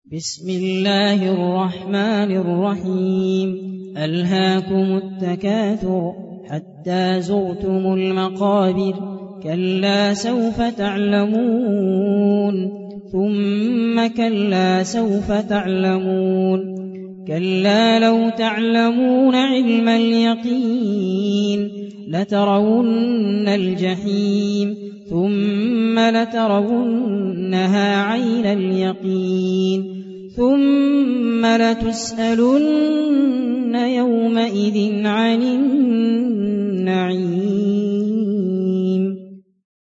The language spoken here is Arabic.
بسم الله الرحمن الرحيم ألهاكم التكاثر حتى زرتم المقابر كلا سوف تعلمون ثم كلا سوف تعلمون كلا لو تعلمون علم اليقين لترون الجحيم ثم لترونها عين اليقين ثم لتسألن يومئذ عن النعيم.